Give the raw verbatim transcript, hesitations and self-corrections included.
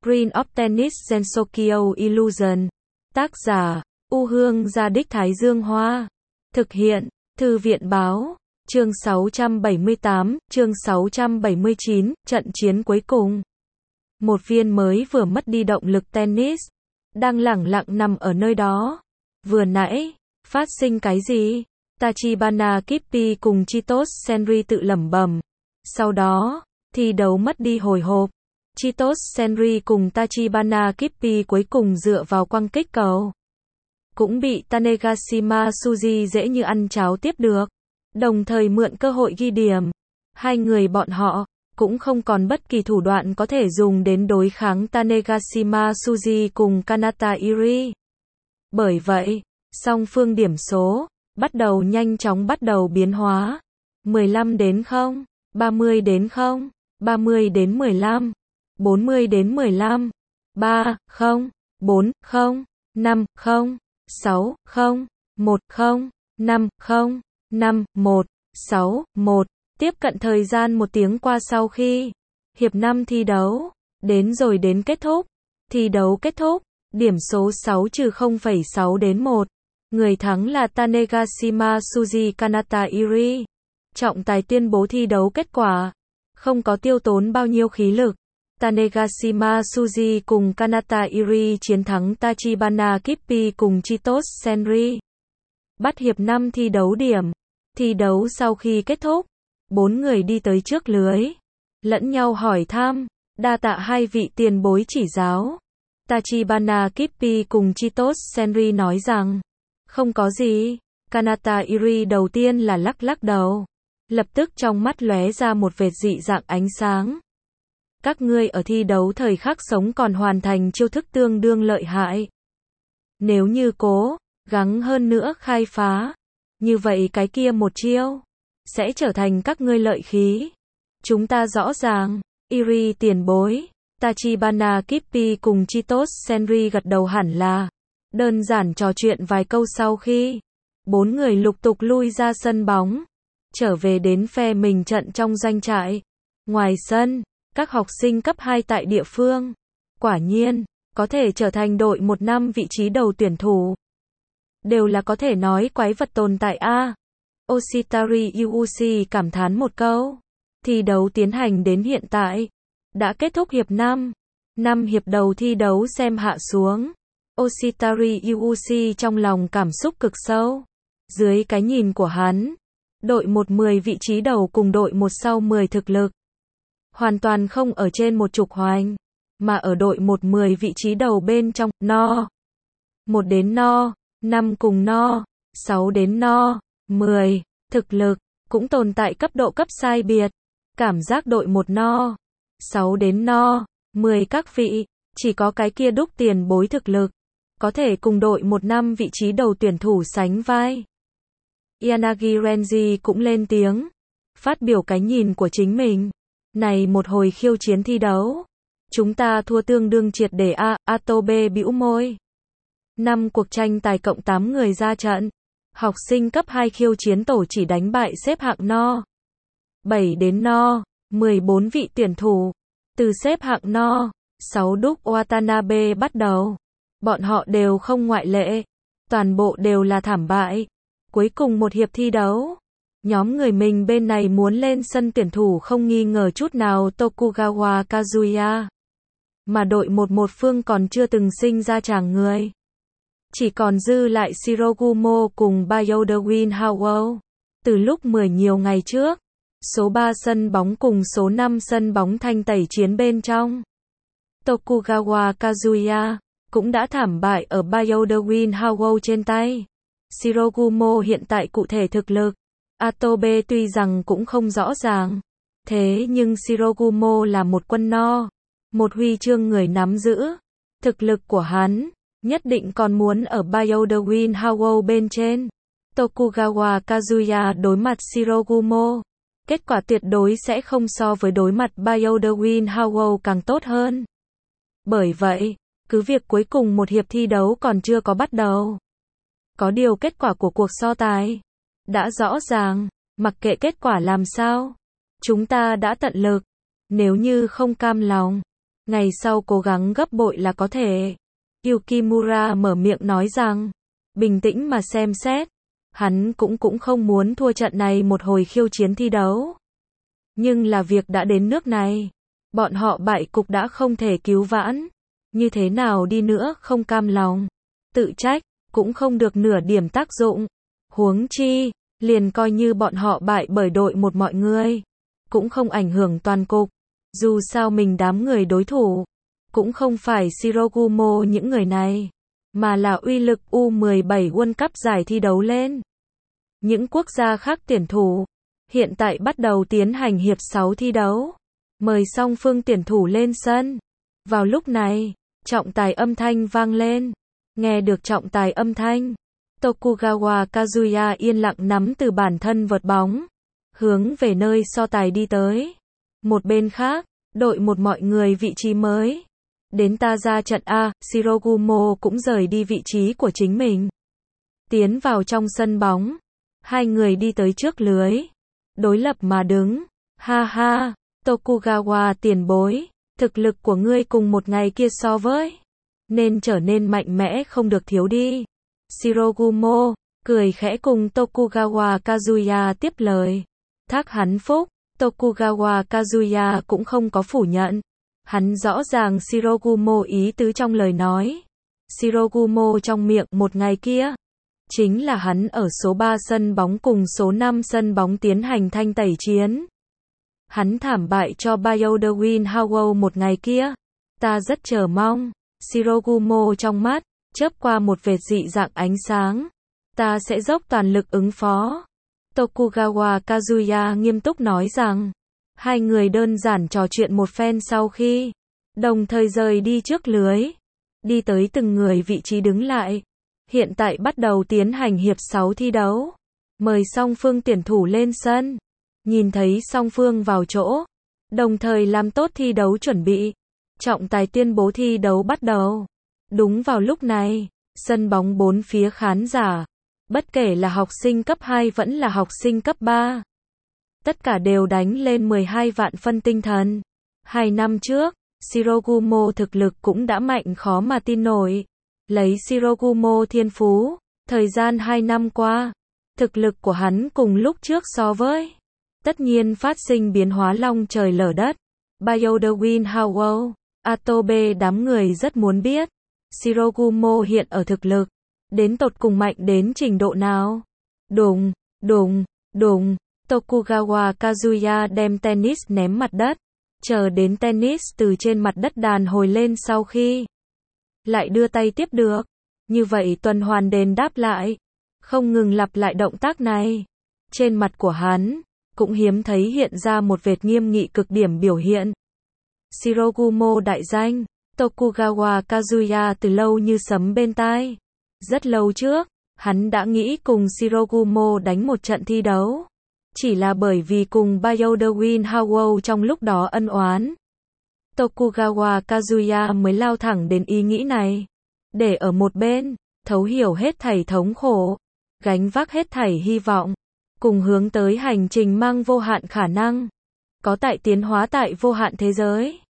Green of Tennis Gensokyo Illusion. Tác giả, U Hương Gia Đích Thái Dương Hoa. Thực hiện, Thư viện Báo. Chương sáu trăm bảy mươi tám, chương sáu trăm bảy mươi chín, trận chiến cuối cùng. Một viên mới vừa mất đi động lực tennis, đang lẳng lặng nằm ở nơi đó. Vừa nãy, phát sinh cái gì? Tachibana Kippi cùng Chitos Senri tự lẩm bẩm. Sau đó, thi đấu mất đi hồi hộp. Chitos Senri cùng Tachibana Kippi cuối cùng dựa vào quăng kích cầu, cũng bị Tanegashima Tsuji dễ như ăn cháo tiếp được, đồng thời mượn cơ hội ghi điểm. Hai người bọn họ cũng không còn bất kỳ thủ đoạn có thể dùng đến đối kháng Tanegashima Tsuji cùng Kanata Iri. Bởi vậy, song phương điểm số bắt đầu nhanh chóng bắt đầu biến hóa. mười lăm đến không, ba mươi đến không, ba mươi đến mười lăm, bốn mươi đến mười lăm, ba, không, bốn, không, năm, không, sáu, không, một, không, năm, không, năm, một, sáu, một. Tiếp cận thời gian một tiếng qua sau khi hiệp năm thi đấu đến rồi đến kết thúc. Thi đấu kết thúc, điểm số sáu trừ không phẩy sáu đến một. Người thắng là Tanegashima Tsuji Kanata Iri. Trọng tài tuyên bố thi đấu kết quả, không có tiêu tốn bao nhiêu khí lực. Tanegashima Tsuji cùng Kanata Iri chiến thắng Tachibana Kippi cùng Chitos Senri. Bắt hiệp năm thi đấu điểm. Thi đấu sau khi kết thúc, bốn người đi tới trước lưới, lẫn nhau hỏi thăm, đa tạ hai vị tiền bối chỉ giáo. Tachibana Kippi cùng Chitos Senri nói rằng, không có gì. Kanata Iri đầu tiên là lắc lắc đầu, lập tức trong mắt lóe ra một vệt dị dạng ánh sáng. Các ngươi ở thi đấu thời khắc sống còn hoàn thành chiêu thức tương đương lợi hại. Nếu như cố gắng hơn nữa khai phá, như vậy cái kia một chiêu sẽ trở thành các ngươi lợi khí. Chúng ta rõ ràng. Iri tiền bối, Tachibana Kippi cùng Chitos Senri gật đầu hẳn là. Đơn giản trò chuyện vài câu sau khi bốn người lục tục lui ra sân bóng, trở về đến phe mình trận trong doanh trại. Ngoài sân, các học sinh cấp hai tại địa phương, quả nhiên, có thể trở thành đội một năm vị trí đầu tuyển thủ. Đều là có thể nói quái vật tồn tại a. Oshitari Yuuchi cảm thán một câu. Thi đấu tiến hành đến hiện tại, đã kết thúc hiệp năm. Năm hiệp đầu thi đấu xem hạ xuống. Oshitari Yuuchi trong lòng cảm xúc cực sâu. Dưới cái nhìn của hắn, đội một mười vị trí đầu cùng đội một sau mười thực lực hoàn toàn không ở trên một trục hoành, mà ở đội một mười vị trí đầu bên trong, no. một đến no, năm cùng no, sáu đến no, mười, thực lực cũng tồn tại cấp độ cấp sai biệt. Cảm giác đội một no, sáu đến no, mười các vị, chỉ có cái kia đúc tiền bối thực lực, có thể cùng đội một năm vị trí đầu tuyển thủ sánh vai. Yanagi Renji cũng lên tiếng, phát biểu cái nhìn của chính mình. Này một hồi khiêu chiến thi đấu, chúng ta thua tương đương triệt để a. Atobe bĩu môi. Năm cuộc tranh tài cộng tám người ra trận. Học sinh cấp hai khiêu chiến tổ chỉ đánh bại xếp hạng no. bảy đến no, mười bốn vị tuyển thủ. Từ xếp hạng no, sáu đúc Watanabe bắt đầu. Bọn họ đều không ngoại lệ. Toàn bộ đều là thảm bại. Cuối cùng một hiệp thi đấu, nhóm người mình bên này muốn lên sân tuyển thủ không nghi ngờ chút nào Tokugawa Kazuya. Mà đội một một phương còn chưa từng sinh ra chàng người. Chỉ còn dư lại Shirogumo cùng Bayodewin Howell. Từ lúc mười nhiều ngày trước, số ba sân bóng cùng số năm sân bóng thanh tẩy chiến bên trong, Tokugawa Kazuya cũng đã thảm bại ở Bayodewin Howell trên tay. Shirogumo hiện tại cụ thể thực lực, Atobe tuy rằng cũng không rõ ràng, thế nhưng Shirogumo là một quân no, một huy chương người nắm giữ. Thực lực của hắn nhất định còn muốn ở Bayodewin Howell bên trên. Tokugawa Kazuya đối mặt Shirogumo, kết quả tuyệt đối sẽ không so với đối mặt Bayodewin Howell càng tốt hơn. Bởi vậy, cứ việc cuối cùng một hiệp thi đấu còn chưa có bắt đầu, có điều kết quả của cuộc so tài đã rõ ràng. Mặc kệ kết quả làm sao, chúng ta đã tận lực. Nếu như không cam lòng, ngày sau cố gắng gấp bội là có thể. Yukimura mở miệng nói rằng, bình tĩnh mà xem xét, hắn cũng cũng không muốn thua trận này một hồi khiêu chiến thi đấu. Nhưng là việc đã đến nước này, bọn họ bại cục đã không thể cứu vãn, như thế nào đi nữa không cam lòng, tự trách, cũng không được nửa điểm tác dụng. Huống chi, liền coi như bọn họ bại bởi đội một mọi người, cũng không ảnh hưởng toàn cục, dù sao mình đám người đối thủ, cũng không phải Shirogumo những người này, mà là uy lực U mười bảy World Cup giải thi đấu lên. Những quốc gia khác tuyển thủ, hiện tại bắt đầu tiến hành hiệp sáu thi đấu, mời song phương tuyển thủ lên sân. Vào lúc này, trọng tài âm thanh vang lên, nghe được trọng tài âm thanh, Tokugawa Kazuya yên lặng nắm từ bản thân vợt bóng, hướng về nơi so tài đi tới. Một bên khác, đội một mọi người vị trí mới. Đến ta ra trận A, Shirogumo cũng rời đi vị trí của chính mình. Tiến vào trong sân bóng. Hai người đi tới trước lưới. Đối lập mà đứng. Ha ha, Tokugawa tiền bối. Thực lực của ngươi cùng một ngày kia so với. Nên trở nên mạnh mẽ không được thiếu đi. Shirogumo, cười khẽ cùng Tokugawa Kazuya tiếp lời. Thác hắn phúc. Tokugawa Kazuya cũng không có phủ nhận. Hắn rõ ràng Shirogumo ý tứ trong lời nói. Shirogumo trong miệng một ngày kia, chính là hắn ở số ba sân bóng cùng số năm sân bóng tiến hành thanh tẩy chiến. Hắn thảm bại cho Bayodewin Howell một ngày kia. Ta rất chờ mong. Shirogumo trong mắt, chớp qua một vệt dị dạng ánh sáng. Ta sẽ dốc toàn lực ứng phó. Tokugawa Kazuya nghiêm túc nói rằng, hai người đơn giản trò chuyện một phen sau khi, đồng thời rời đi trước lưới, đi tới từng người vị trí đứng lại. Hiện tại bắt đầu tiến hành hiệp sáu thi đấu, mời song phương tuyển thủ lên sân. Nhìn thấy song phương vào chỗ, đồng thời làm tốt thi đấu chuẩn bị, trọng tài tuyên bố thi đấu bắt đầu. Đúng vào lúc này, sân bóng bốn phía khán giả, bất kể là học sinh cấp hai vẫn là học sinh cấp ba, tất cả đều đánh lên mười hai vạn phân tinh thần. Hai năm trước, Shirogumo thực lực cũng đã mạnh khó mà tin nổi. Lấy Shirogumo thiên phú, thời gian hai năm qua, thực lực của hắn cùng lúc trước so với, tất nhiên phát sinh biến hóa long trời lở đất. Bayodewin Howell, Atobe đám người rất muốn biết, Shirogumo hiện ở thực lực, đến tột cùng mạnh đến trình độ nào. Đùng, đùng, đùng, Tokugawa Kazuya đem tennis ném mặt đất, chờ đến tennis từ trên mặt đất đàn hồi lên sau khi lại đưa tay tiếp được, như vậy tuần hoàn đền đáp lại, không ngừng lặp lại động tác này. Trên mặt của hắn, cũng hiếm thấy hiện ra một vệt nghiêm nghị cực điểm biểu hiện. Shirogumo đại danh, Tokugawa Kazuya từ lâu như sấm bên tai. Rất lâu trước, hắn đã nghĩ cùng Shirogumo đánh một trận thi đấu. Chỉ là bởi vì cùng Bayodewin Howell trong lúc đó ân oán, Tokugawa Kazuya mới lao thẳng đến ý nghĩ này. Để ở một bên, thấu hiểu hết thảy thống khổ, gánh vác hết thảy hy vọng, cùng hướng tới hành trình mang vô hạn khả năng, có tại tiến hóa tại vô hạn thế giới.